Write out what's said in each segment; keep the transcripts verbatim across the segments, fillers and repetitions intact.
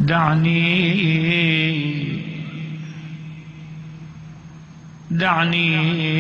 دعني دعني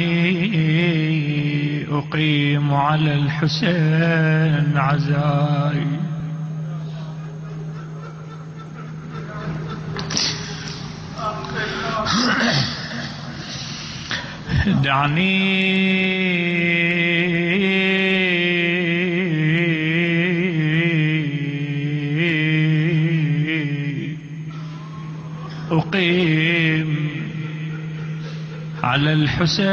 أقيم على الحسين عزائي. دعني أقيم على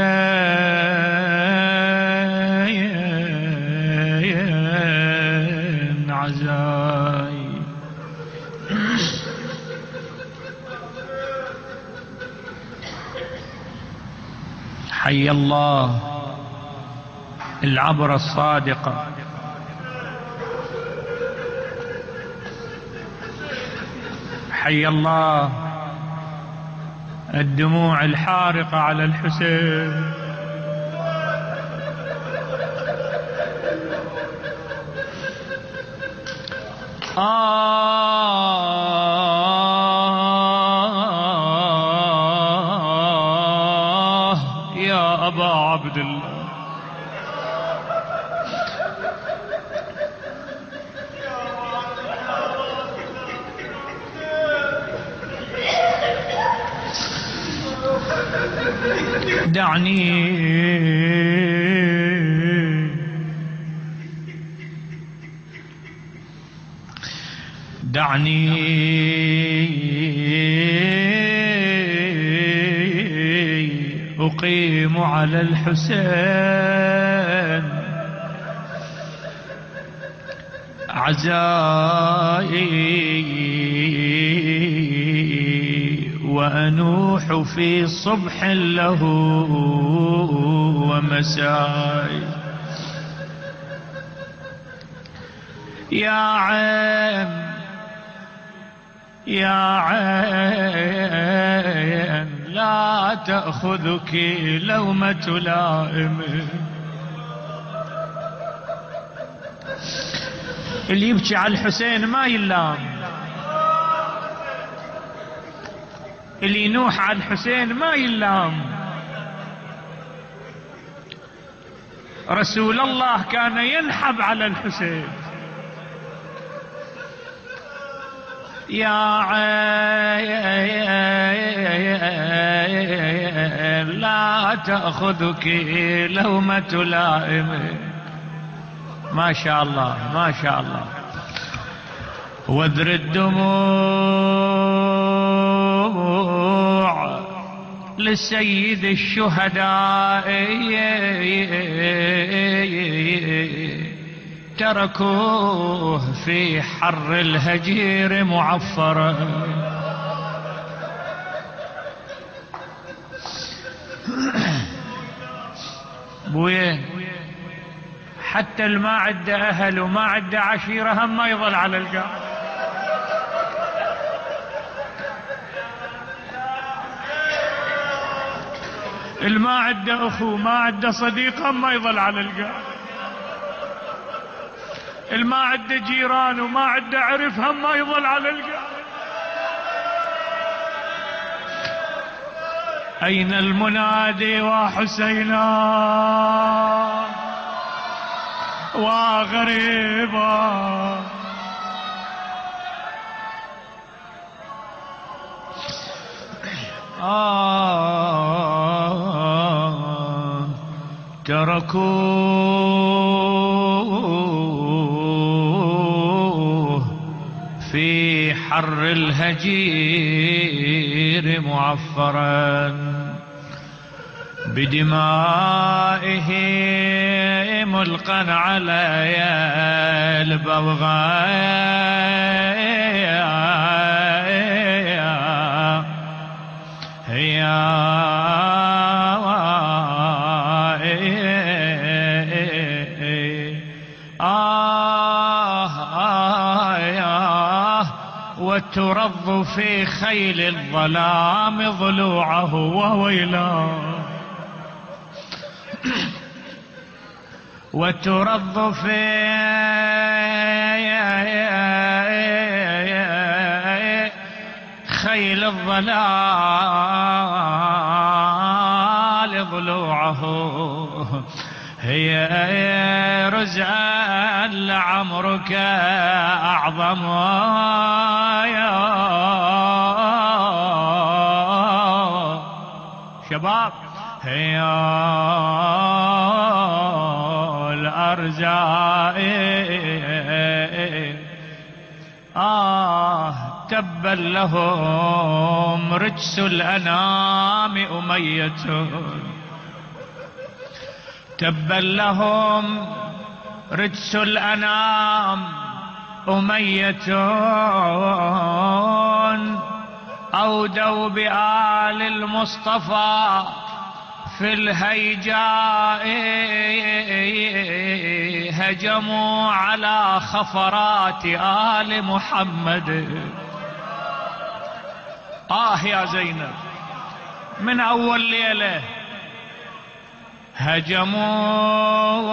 الحسين عزائي. حي الله العبرة الصادقة، حي الله الدموع الحارقة على الحسين. آه يا أبا عبد الله، دعني دعني أقيم على الحسين عزائي، وأنوح في صبح له ومساء. يا عين يا عين لا تأخذك لومة لائم. اللي يبكي على الحسين ما يلام، اللي ينوح على الحسين ما يلام. رسول الله كان ينحب على الحسين. يا عين لا تأخذك لومة لائم. ما شاء الله ما شاء الله. وذر الدموع لسيد الشهداء تركوه في حر الهجير معفرا. بوين حتى الما عد أهل وما عد عشيرة هم ما يظل على القاع. الما عد أخو ما عد صديق هم ما يظل على القاع. الما عد جيران وما عد عرف هم ما يظل على القاع. أين المنادي وحسينا وغريبا. آه تركوه في حر الهجير معفرا بدمائه ملقا على البوغاء. وترض في خيل الظلام ضلوعه وويلاه. وترض في خيل الضلال ضلوعه، هي رزعا لعمرك أعظم يا شباب، هي الأرزاء آه تبا لهم رجس الأنام أمية، تبا لهم رجس الأنام أمية، أودوا بآل المصطفى في الهيجاء، هجموا على خفرات آل محمد. آه يا زينب من أول ليلة هجموا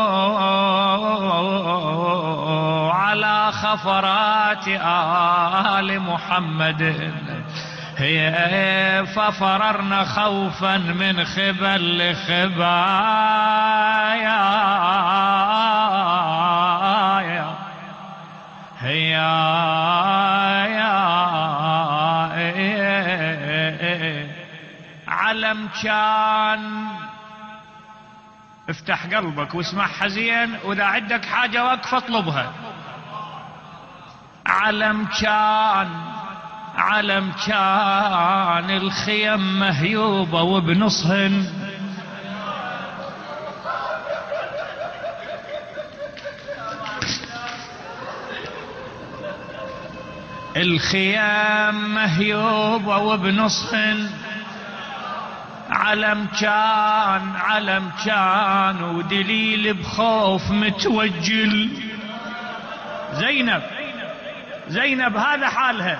على خفرات آل محمد، هي ففررنا خوفا من خبل لخبايا، هي علم كان. افتح قلبك واسمعها زين، واذا عندك حاجة وقف اطلبها. علم كان، علم كان الخيم مهيوبة وبنصهن، الخيام مهيوبة وبنصهن، علم كان، علم كان ودليل بخوف متوجل. زينب، زينب هذا حالها،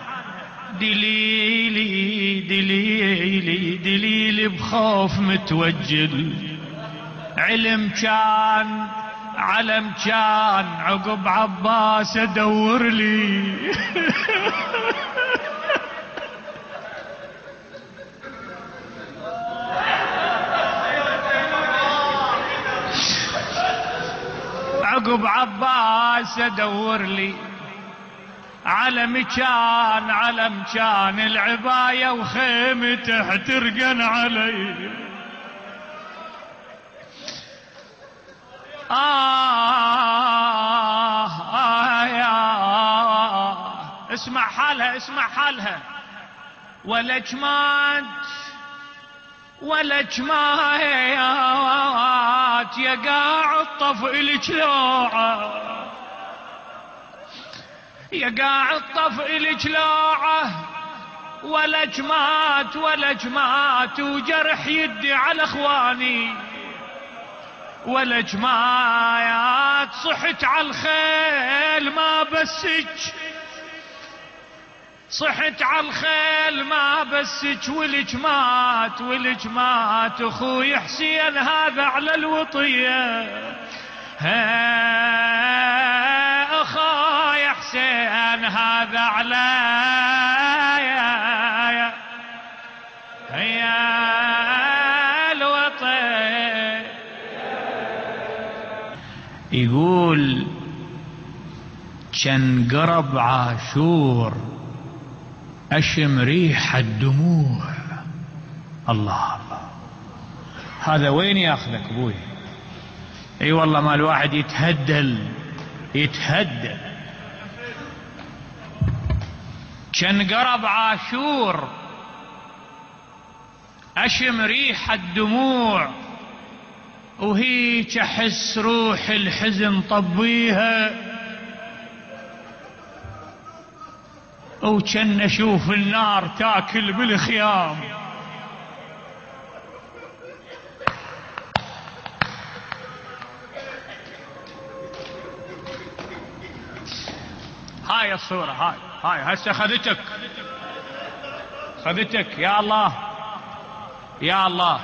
دليلي دليلي دليلي بخوف متوجل، علم كان، علم كان عقب عباس ادور لي عقب عباس ادور لي علم كان، علم كان العباية وخيمته احترقن علي. آه, آه يا اسمع حالها، اسمع حالها. ولك مات، ولك مات يا قاعد طفئ لك لوعه، يا قاعد طفئ لك لوعه، ولك مات، ولك مات وجرح يدي على اخواني، ولك مات صحت على الخيل ما بسك، صحت على الخيل ما بسك، ولك مات، ولك مات اخوي حسين هذا على الوطية، ها اخوي حسين هذا على يا الوطي. يقول كان قرب عاشور أشم ريح الدموع. الله الله، هذا وين ياخذك ابوي؟ اي والله ما الواحد يتهدل يتهدل. كان قرب عاشور أشم ريح الدموع، وهيك أحس روح الحزن طبيها، وكان أشوف النار تاكل بالخيام. هاي الصورة، هاي هاي هسه خذتك، خذتك يا الله يا الله.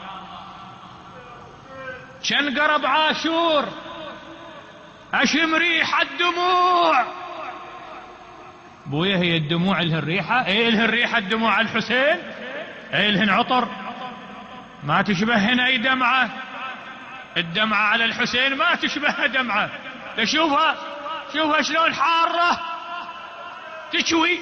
كان قرب عاشور أشم ريح الدموع، بويا هي الدموع لها الريحة؟ ايه لها الريحة الدموع على الحسين؟ ايه لهن عطر؟ ما تشبهن اي دمعة. الدمعة على الحسين ما تشبه دمعة. تشوفها شوفها شلون حارة تشوي.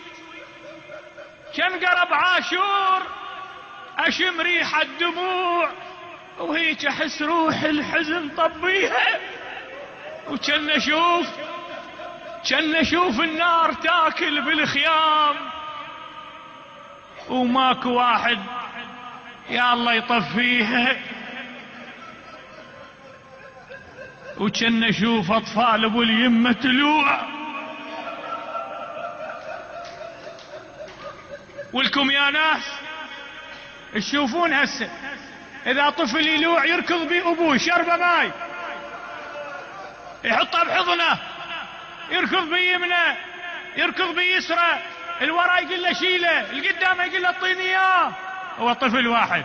كان قرب عاشور اشم ريحة الدموع وهيك احس روح الحزن طبيها. وكان اشوف كان اشوف النار تاكل بالخيام وماكو واحد يا الله يطفيها. وكان اشوف اطفال ابو اليمة تلوع. ولكم يا ناس تشوفون هسه اذا طفل يلوع يركض بي ابوه شربه ماي يحطه بحضنه، يركض بيمنه يركض بيسره، الورا يقول له شيله، القدام يقول له اعطيني اياه. هو طفل واحد.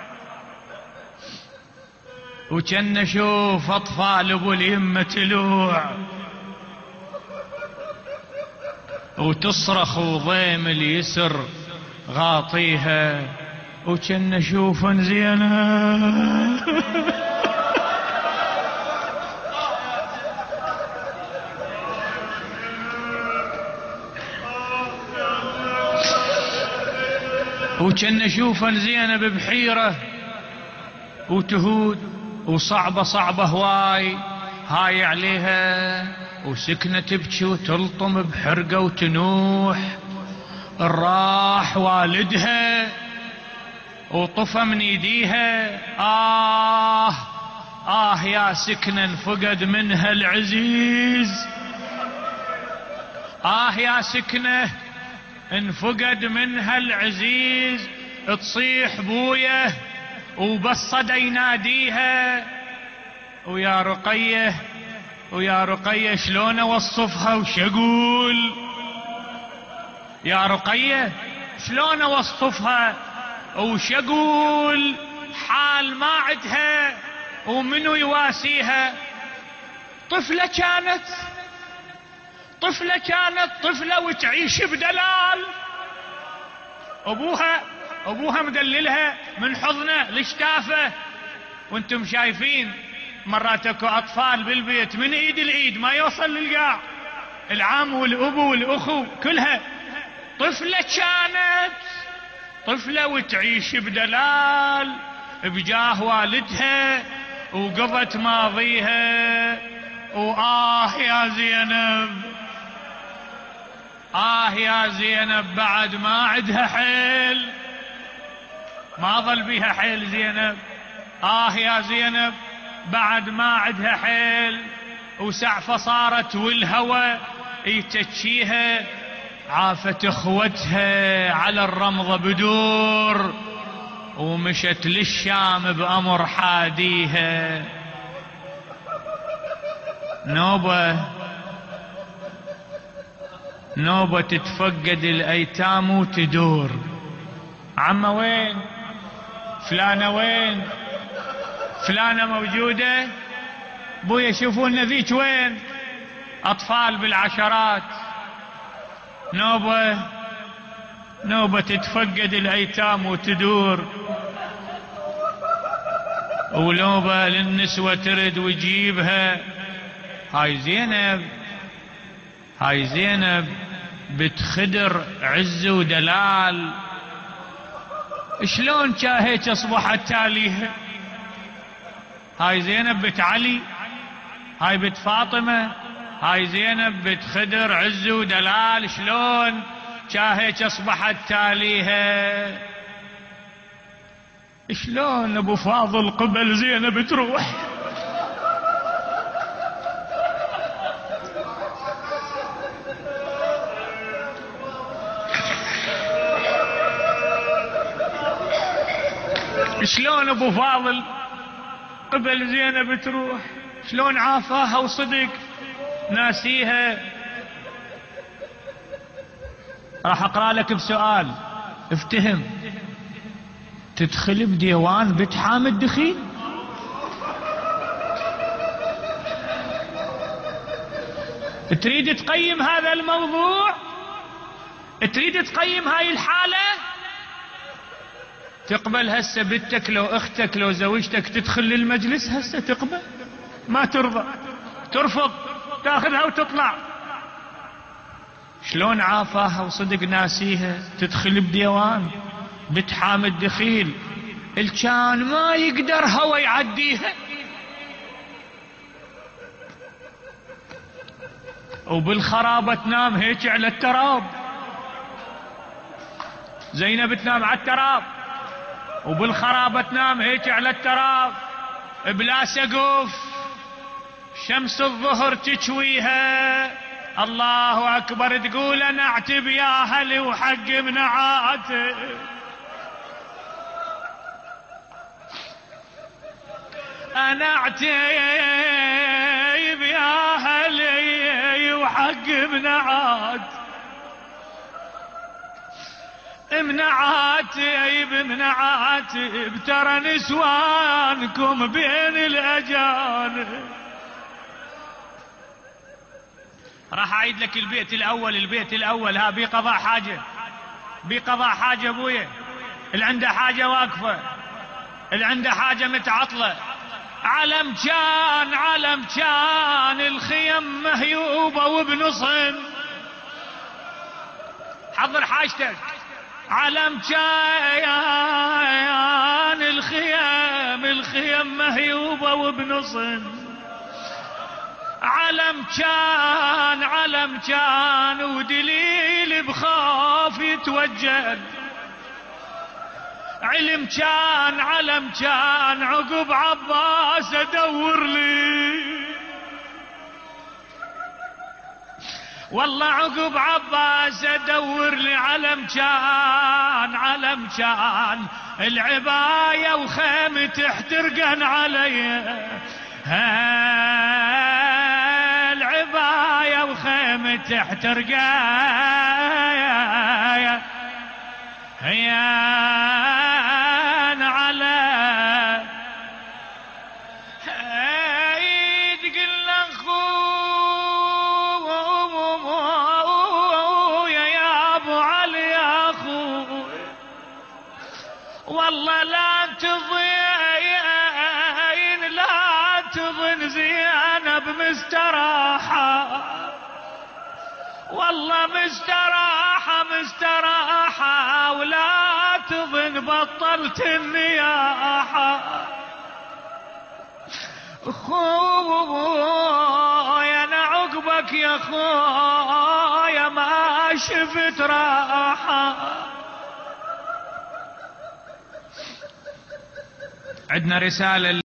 وكان نشوف اطفال ابو اليمه تلوع وتصرخ وضيم اليسر غاطيها. وكان نشوف زينب وكان نشوف زينب بحيرة وتهود وصعبة صعبة هواي هاي عليها، وسكنة تبكي وتلطم بحرقة وتنوح. الراح والدها وطفى من يديها. آه آه يا سكنة انفقد منها العزيز. آه يا سكنة انفقد منها العزيز. تصيح بويه وبالصدى يناديها. ويا رقية ويا رقية شلون اوصفها وش اقول؟ يا رقية شلون اوصفها وش اقول؟ حال ما عدها ومنو يواسيها. طفلة كانت طفلة كانت طفلة وتعيش بدلال. ابوها ابوها مدللها من حضنه لشتافه. وانتم شايفين مرات اكو اطفال بالبيت من ايد الايد ما يوصل للقاع، العم والابو والاخو كلها. طفلة كانت طفلة وتعيش بدلال بجاه والدها وقضت ماضيها. وآه يا زينب آه يا زينب بعد ما عدها حيل، ما ظل بيها حيل زينب. آه يا زينب بعد ما عدها حيل. وسعفة صارت والهوى يتشيها. عافت اخوتها على الرمضة بدور ومشت للشام بأمر حاديها. نوبة نوبة تتفقد الأيتام وتدور. عمه وين؟ فلانة وين؟ فلانة موجودة؟ بويا شوفون ذيك وين؟ أطفال بالعشرات. نوبة نوبة تتفقد الأيتام وتدور. ونوبة للنسوة ترد وتجيبها. هاي زينب هاي زينب بتخدر عز ودلال. شلون هيك اصبحت تاليها؟ هاي زينب بنت علي، هاي بنت فاطمة، هاي زينب بنت خدر عز ودلال. شلون هيك اصبحت تاليها؟ شلون ابو فاضل قبل زينب تروح؟ شلون ابو فاضل قبل زينب تروح؟ شلون عافاها وصدق ناسيها؟ راح اقرا لك بسؤال افتهم. تدخل بديوان بنت حامد دخيل؟ تريد تقيم هذا الموضوع؟ تريد تقيم هاي الحالة؟ تقبل هسه بنتك لو اختك لو زوجتك تدخل للمجلس هسه تقبل؟ ما ترضى، ترفض، تاخذها وتطلع. شلون عافاها وصدق ناسيها؟ تدخل بديوان بتحامد دخيل الكان ما يقدر هوا يعديها، وبالخرابة تنام هيك على التراب. زينب تنام على التراب وبالخرابة تنام هيك على التراب بلا سقف، شمس الظهر تشويها. الله أكبر، تقول أنا اعتب يا أهلي وحق منعاتي، أنا اعتب يا أهلي وحق منعاتي، منعاتي بمنعاتي ترى نسوانكم بين الأجانب. راح أعيد لك البيت الأول، البيت الأول ها بقضاء حاجة، بقضاء حاجة أبويا. اللي عنده حاجة واقفة، اللي عنده حاجة متعطلة، علم كان علم كان الخيم مهيوبة وبنصن، حضر حاجتك. علم كان الخيم الخيم مهيوبة وبنصن، علم كان علم كان ودليل بخاف يتوجل، علم كان علم كان عقب عباس ادور لي، والله عقب عباس ادور لي علم كان علم كان العباية وخيمة تحترقن علي، العباية وخيمة تحترقن هيان على ايد قل اخويا يا ابو علي يا اخو، والله لا تضيعين لا تظن زينب مستراحة، والله مستراحة مستراحة ولا تظن بطلت النياحة. خويا انا عقبك يا خويا ما شفت راحة. عندنا رسالة